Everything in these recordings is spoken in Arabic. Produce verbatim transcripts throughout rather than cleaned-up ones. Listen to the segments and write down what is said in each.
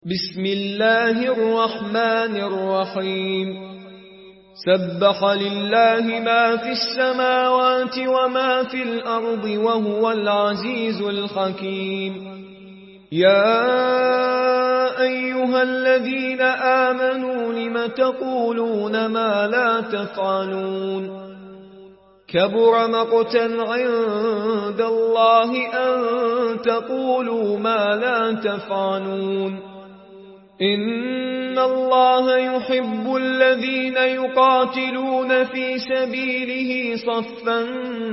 بسم الله الرحمن الرحيم سبح لله ما في السماوات وما في الأرض وهو العزيز الحكيم. يا أيها الذين آمنوا لم تقولون ما لا تفعلون كبر مقتا عند الله أن تقولوا ما لا تفعلون. إن الله يحب الذين يقاتلون في سبيله صفا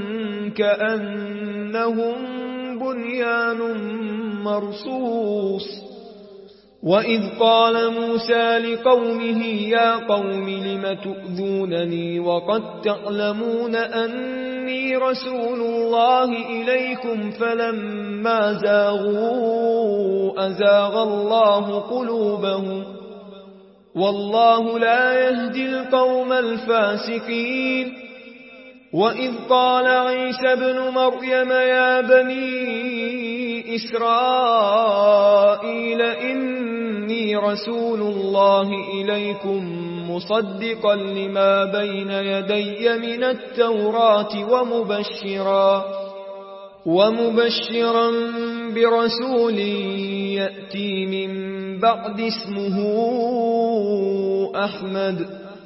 كأنهم بنيان مرصوص. وإذ قال موسى لقومه يا قوم لم تؤذونني وقد تعلمون أني رسول الله إليكم فلما زاغوا أزاغ الله قلوبهم والله لا يهدي القوم الفاسقين. وإذ قال عيسى ابن مريم يا بني إسرائيل إني رسول الله إليكم مصدقا لما بين يدي من التوراة ومبشرا ومبشرا برسول يأتي من بعد اسمه أحمد.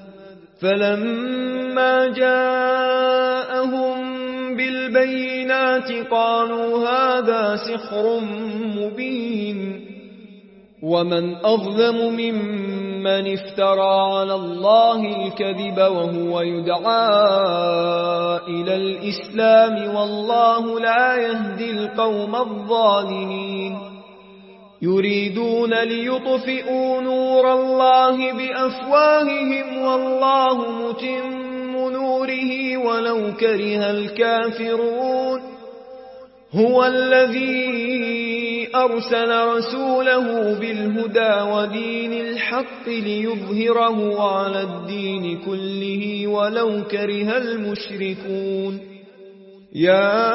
فلما جاءهم بالبينات قالوا هذا سحر مبين. ومن أظلم ممن افترى على الله الكذب وهو يدعى إلى الإسلام والله لا يهدي القوم الظالمين. يريدون ليطفئوا نور الله بأفواههم والله متم نوره ولو كره الكافرون. هو الذي أرسل رسوله بالهدى ودين الحق ليظهره على الدين كله ولو كره المشركون. يا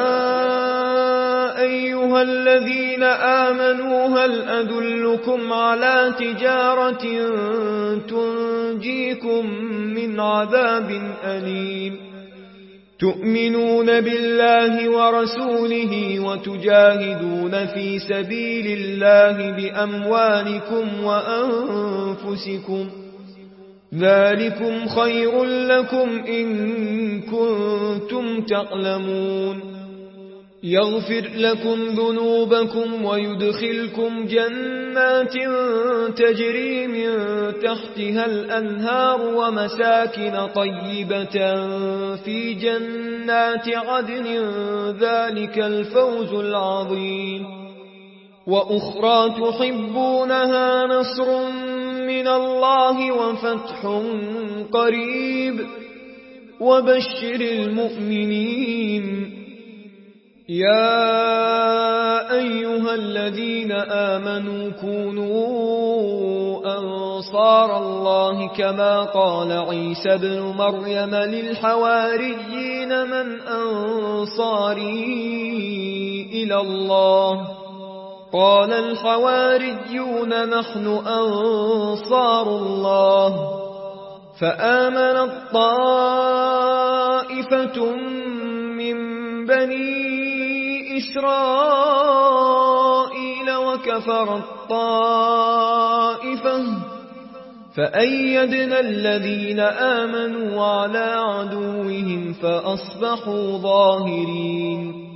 أيها الذين آمنوا هل أدلكم على تجارة تنجيكم من عذاب أليم تؤمنون بالله ورسوله وتجاهدون في سبيل الله بأموالكم وأنفسكم ذلكم خير لكم إن كنتم تعلمون. يغفر لكم ذنوبكم ويدخلكم جنات تجري من تحتها الأنهار ومساكن طيبة في جنات عدن ذلك الفوز العظيم. وأخرى تحبونها نصر من الله وفتح قريب وبشر المؤمنين. يا أيها الذين آمنوا كونوا أنصار الله كما قال عيسى ابن مريم للحواريين من أنصاري إلى الله قال الحواريون نحن أنصار الله. فآمنت طائفة من بني إسرائيل وكفرت طائفة فأيدنا الذين آمنوا على عدوهم فأصبحوا ظاهرين.